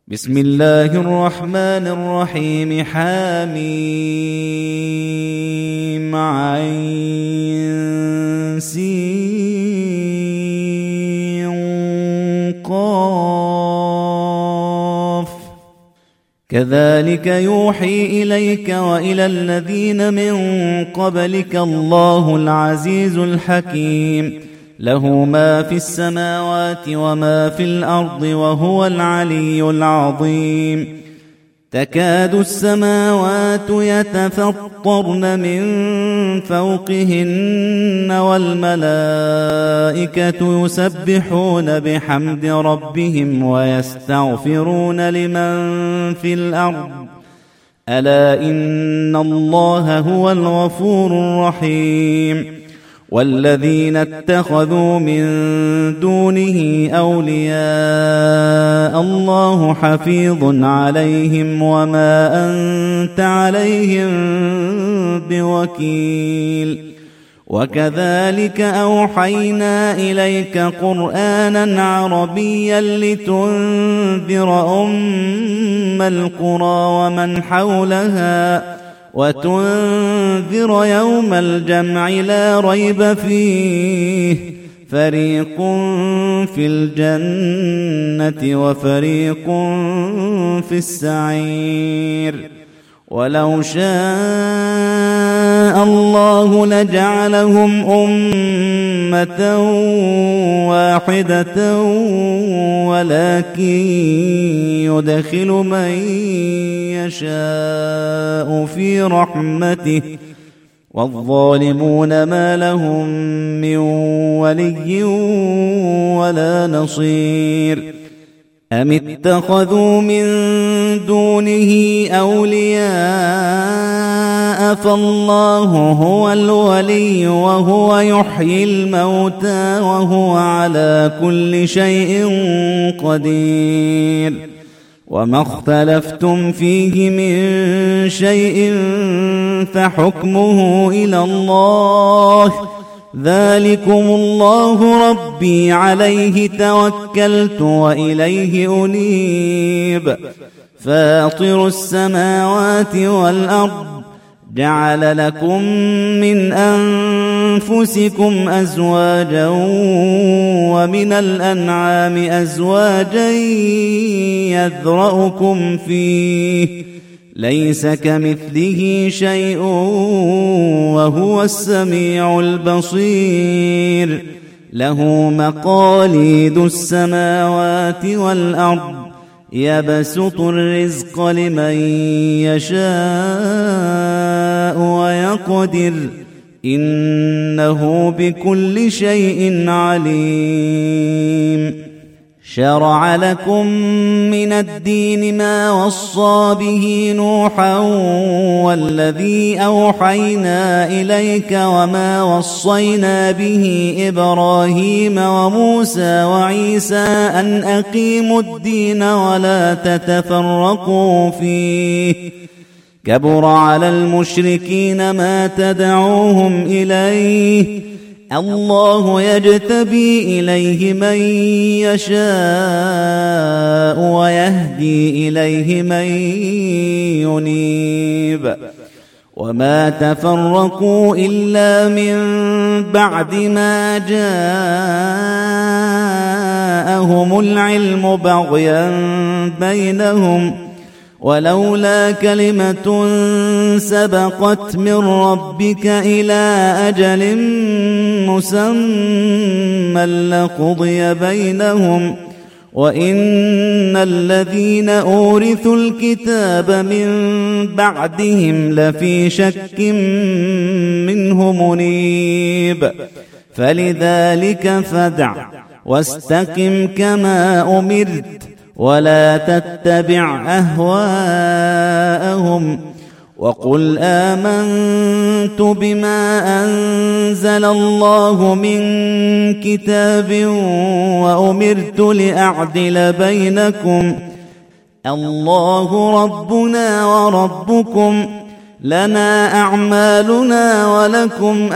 بسم الله الرحمن الرحيم. حميم عين سين قاف. كذلك يوحي إليك وإلى الذين من قبلك الله العزيز الحكيم، له ما في السماوات وما في الأرض وهو العلي العظيم. تكاد السماوات يتفطرن من فوقهن والملائكة يسبحون بحمد ربهم ويستغفرون لمن في الأرض، ألا إن الله هو الغفور الرحيم. والذين اتخذوا من دونه أولياء الله حفيظ عليهم وما أنت عليهم بوكيل. وكذلك أوحينا إليك قرآنا عربيا لتنذر أم القرى ومن حولها وتنذر يوم الجمع لا ريب فيه، فريق في الجنة وفريق في السعير. ولو شاء الله لجعلهم أمة واحدة ولكن يدخل من يشاء في رحمته، والظالمون ما لهم من ولي ولا نصير. أم اتخذوا من دونه أولياء فالله هو الولي وهو يحيي الموتى وهو على كل شيء قدير. وما اختلفتم فيه من شيء فحكمه إلى الله، ذلكم الله ربي عليه توكلت وإليه أنيب. فاطر السماوات والأرض جعل لكم من أنفسكم أزواجا ومن الأنعام أزواجا يذرأكم فيه، ليس كمثله شيء وهو السميع البصير. له مقاليد السماوات والأرض يبسط الرزق لمن يشاء ويقدر، إنه بكل شيء عليم. شرع لكم من الدين ما وصى به نوحا والذي أوحينا إليك وما وصينا به إبراهيم وموسى وعيسى أن أقيموا الدين ولا تتفرقوا فيه، كبر على المشركين ما تدعوهم إليه، الله يجتبي إليه من يشاء ويهدي إليه من ينيب. وما تفرقوا إلا من بعد ما جاءهم العلم بغيا بينهم، ولولا كلمة سبقت من ربك إلى أجل مسمى لقضي بينهم، وإن الذين أورثوا الكتاب من بعدهم لفي شك منه مريب. فلذلك فادع واستقم كما أمرت ولا تتبع أهواءهم، وقل آمنت بما أنزل الله من كتاب وأمرت لأعدل بينكم، الله ربنا وربكم لنا أعمالنا ولكم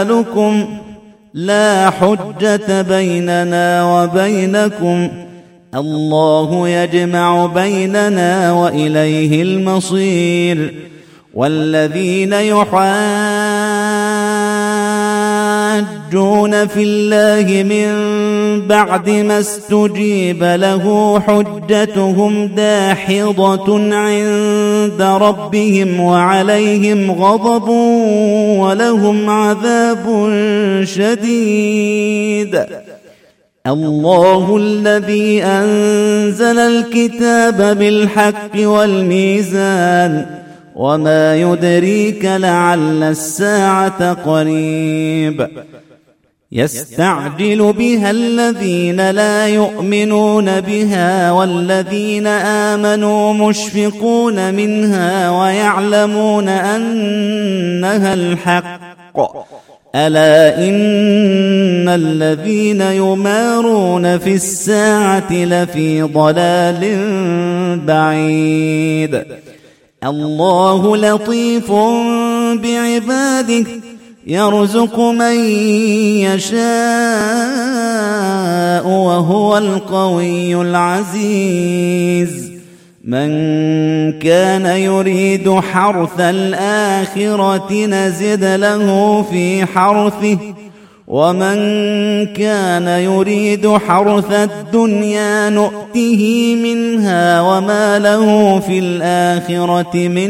أعمالكم، لا حجة بيننا وبينكم، الله يجمع بيننا وإليه المصير. والذين يحاجون في الله من بعد ما استجيب له حجتهم داحضة عند ربهم وعليهم غضب ولهم عذاب شديد. الله الذي أنزل الكتاب بالحق والميزان وما يدريك لعل الساعة قريب. يستعجل بها الذين لا يؤمنون بها والذين آمنوا مشفقون منها ويعلمون أنها الحق. ألا إن الذين يمارون في الساعة لفي ضلال بعيد. الله لطيف بعباده يرزق من يشاء وهو القوي العزيز. من كان يريد حرث الآخرة نزد له في حرثه ومن كان يريد حرث الدنيا نؤته منها وما له في الآخرة من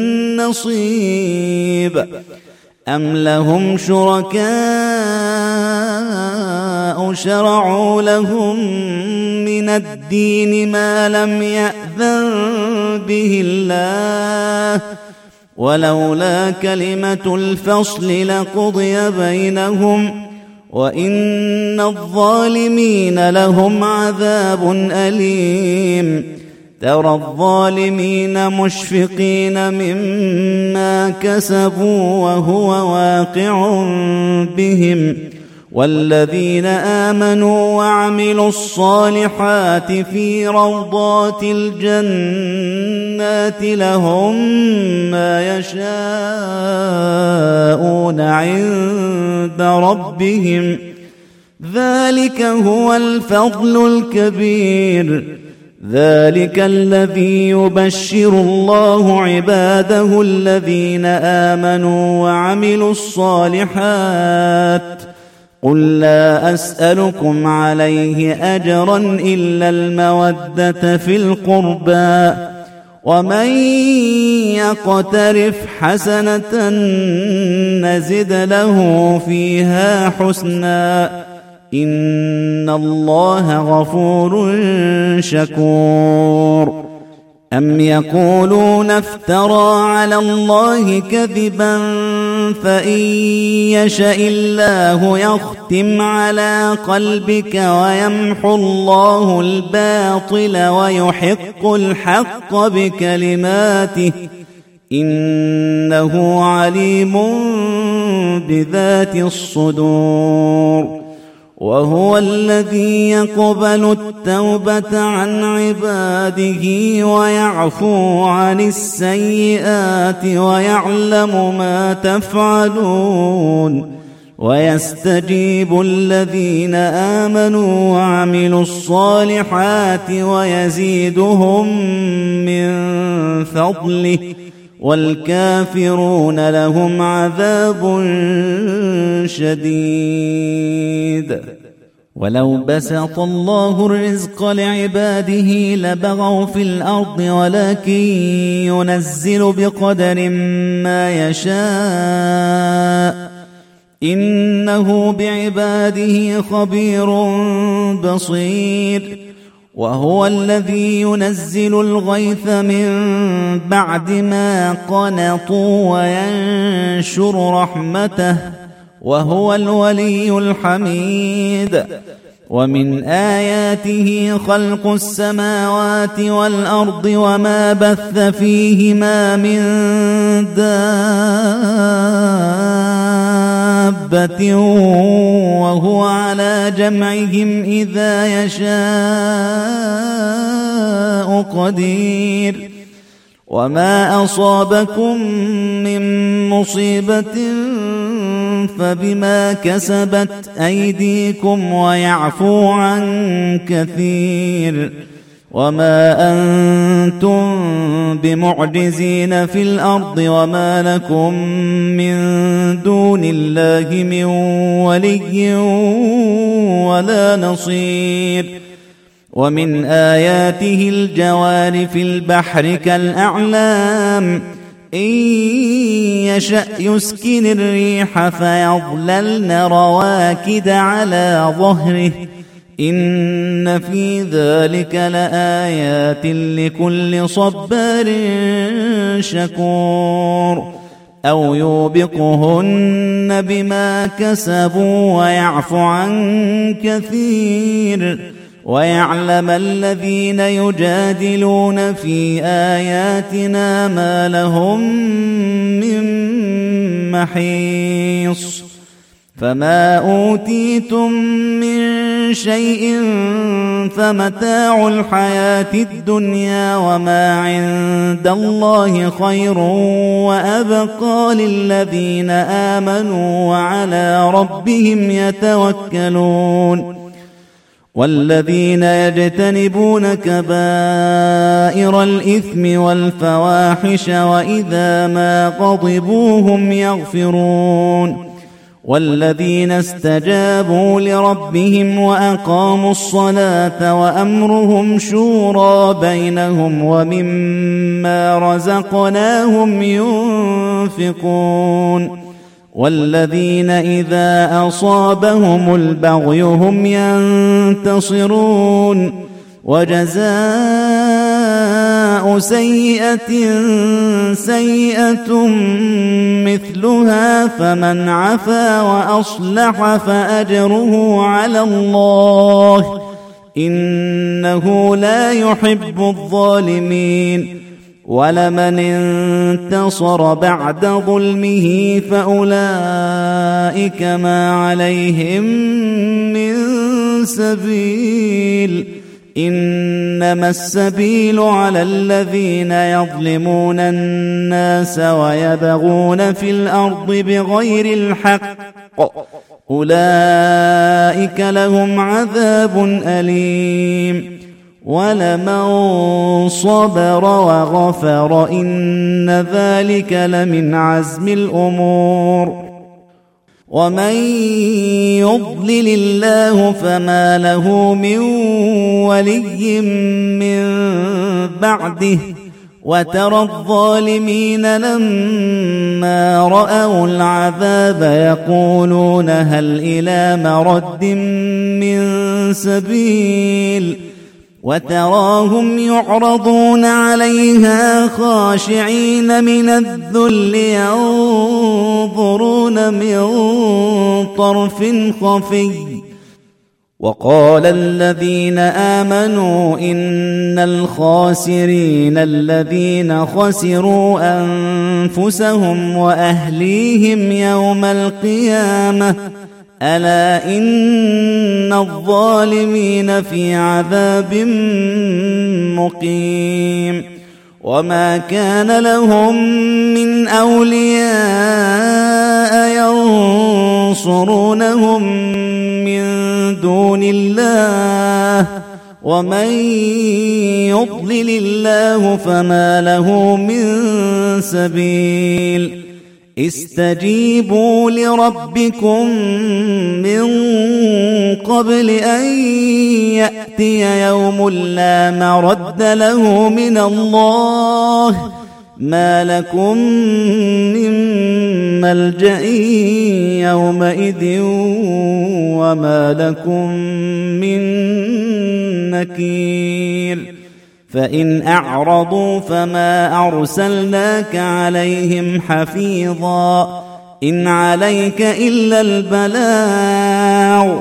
نصيب. أم لهم شركاء شرعوا لهم من الدين ما لم يأذن به الله ولولا كلمة الفصل لقضي بينهم وإن الظالمين لهم عذاب أليم. ترى الظالمين مشفقين مما كسبوا وهو واقع بهم والذين آمنوا وعملوا الصالحات في روضات الجنات لهم ما يشاءون عند ربهم ذلك هو الفضل الكبير. ذلك الذي يبشر الله عباده الذين آمنوا وعملوا الصالحات. قل لا أسألكم عليه أجرا إلا المودة في القربى ومن يقترف حسنة نزد له فيها حسنا إن الله غفور شكور. أم يقولون افترى على الله كذبا فإن يشاء الله يختم على قلبك ويمحو الله الباطل ويحق الحق بكلماته إنه عليم بذات الصدور. وهو الذي يقبل التوبة عن عباده ويعفو عن السيئات ويعلم ما تفعلون ويستجيب الذين آمنوا وعملوا الصالحات ويزيدهم من فضله والكافرون لهم عذاب شديد. ولو بسط الله الرزق لعباده لبغوا في الأرض ولكن ينزل بقدر ما يشاء إنه بعباده خبير بصير. وهو الذي ينزل الغيث من بعد ما قنطوا وينشر رحمته وهو الولي الحميد. ومن آياته خلق السماوات والأرض وما بث فيهما من دابة وهو على جمعهم إذا يشاء قدير. وما أصابكم من مصيبة فبما كسبت أيديكم ويعفو عن كثير. وما أنتم بمعجزين في الأرض وما لكم من دون الله من ولي ولا نصير. ومن آياته الجوار في البحر كالأعلام إن يشأ يسكن الريح فيظللن رواكد على ظهره إن في ذلك لآيات لكل صبار شكور. أو يوبقهن بما كسبوا ويعفو عن كثير ويعلم الذين يجادلون في آياتنا ما لهم من محيص. فما أوتيتم من شيء فمتاع الحياة الدنيا وما عند الله خير وأبقى للذين آمنوا وعلى ربهم يتوكلون. والذين يجتنبون كبائر الإثم والفواحش وإذا ما غضبوا هم يغفرون. والذين استجابوا لربهم وأقاموا الصلاة وأمرهم شورى بينهم ومما رزقناهم ينفقون. والذين إذا أصابهم البغي هم ينتصرون. وجزاء سيئة سيئة مثلها فمن عفا وأصلح فأجره على الله إنه لا يحب الظالمين. ولمن انتصر بعد ظلمه فأولئك ما عليهم من سبيل إنما السبيل على الذين يظلمون الناس ويبغون في الأرض بغير الحق أولئك لهم عذاب أليم. ولمن صبر وغفر إن ذلك لمن عزم الأمور. ومن يضلل الله فما له من ولي من بعده. وترى الظالمين لما رأوا العذاب يقولون هل إلى مرد من سبيل. وتراهم يعرضون عليها خاشعين من الذل ينظرون من طرف خفي. وقال الذين آمنوا إن الخاسرين الذين خسروا أنفسهم وأهليهم يوم القيامة ألا إن الظالمين في عذاب مقيم. وما كان لهم من أولياء ينصرونهم من دون الله ومن يضلل الله فما له من سبيل. استجيبوا لربكم من قبل أن يأتي يوم لا مرد له من الله ما لكم من ملجأ يومئذ وما لكم من نكير. فإن أعرضوا فما أرسلناك عليهم حفيظا إن عليك إلا البلاغ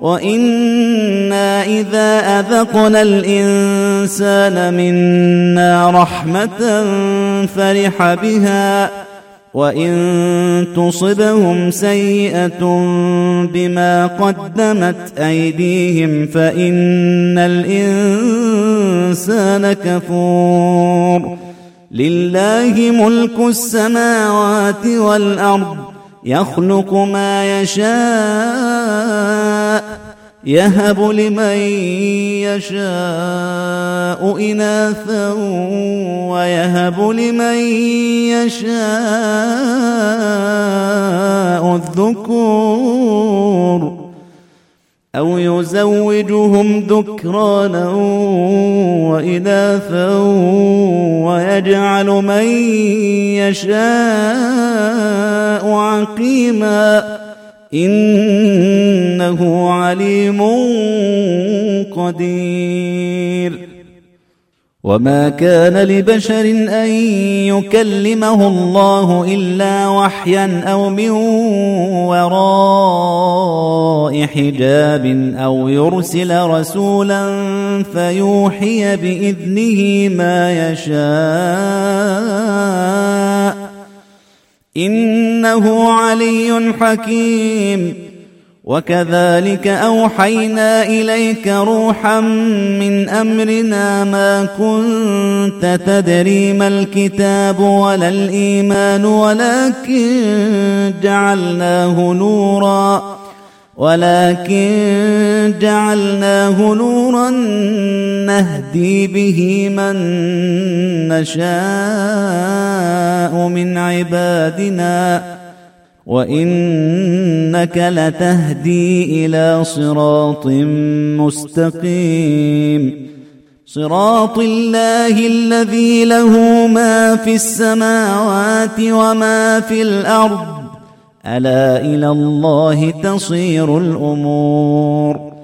وإنا إذا أذقنا الإنسان منا رحمة فرح بها وإن تصبهم سيئة بما قدمت أيديهم فإن الإنسان كفور. لله ملك السماوات والأرض يخلق ما يشاء يهب لمن يشاء إناثا ويهب لمن يشاء الذكور أو يزوجهم ذكرانا وإناثا ويجعل من يشاء عقيما إنه عليم قدير. وما كان لبشر أن يكلمه الله إلا وحيا أو من وراء حجاب أو يرسل رسولا فيوحي بإذنه ما يشاء إنه علي حكيم. وكذلك أوحينا إليك روحا من أمرنا ما كنت تدري ما الكتاب ولا الإيمان ولكن جعلناه نورا نهدي به من نشاء من عبادنا وإنك لتهدي إلى صراط مستقيم صراط الله الذي له ما في السماوات وما في الأرض ألا إلى الله تصير الأمور.